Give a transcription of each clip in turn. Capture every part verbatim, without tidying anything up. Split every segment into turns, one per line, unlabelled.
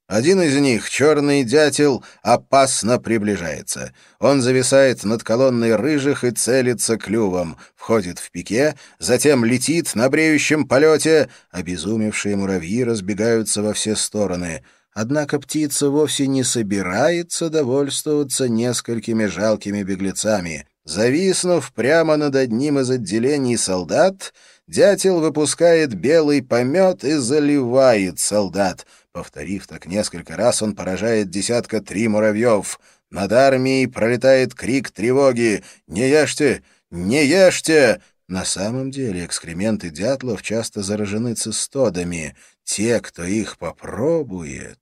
Один из них, черный дятел, опасно приближается. Он зависает над колонной рыжих и целится клювом, входит в пике, затем летит на бреющем полете. Обезумевшие муравьи разбегаются во все стороны. Однако птица вовсе не собирается довольствоваться несколькими жалкими беглецами. Зависнув прямо над одним из отделений солдат, дятел выпускает белый помет и заливает солдат. Повторив так несколько раз, он поражает десятка три муравьев. Над армией пролетает крик тревоги: «Не ешьте! Не ешьте!» На самом деле экскременты дятлов часто заражены цистодами. Те, кто их попробует...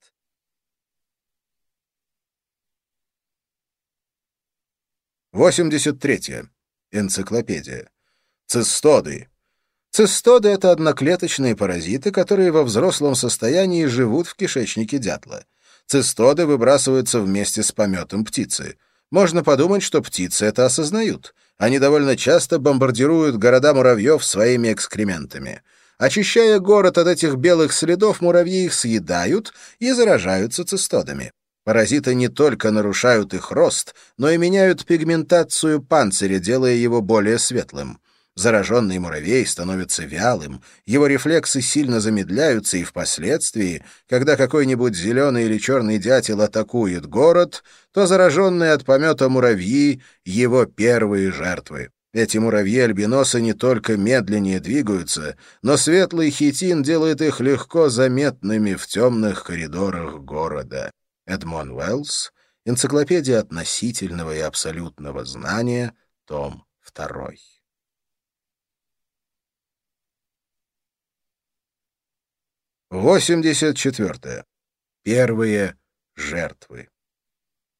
восемьдесят третья. Энциклопедия. Цистоды. Цистоды — это одноклеточные паразиты, которые во взрослом состоянии живут в кишечнике дятла. Цистоды выбрасываются вместе с пометом птицы. Можно подумать, что птицы это осознают. Они довольно часто бомбардируют города муравьев своими экскрементами. Очищая город от этих белых следов, муравьи их съедают и заражаются цистодами. Паразиты не только нарушают их рост, но и меняют пигментацию панциря, делая его более светлым. Зараженный муравей становится вялым, его рефлексы сильно замедляются, и впоследствии, когда какой-нибудь зеленый или черный дятел атакует город, то зараженные от помета муравьи — его первые жертвы. Эти муравьи-альбиносы не только медленнее двигаются, но светлый хитин делает их легко заметными в темных коридорах города. Эдмон Уэллс. Энциклопедия относительного и абсолютного знания. Том второй. восемьдесят четвертое. Первые жертвы.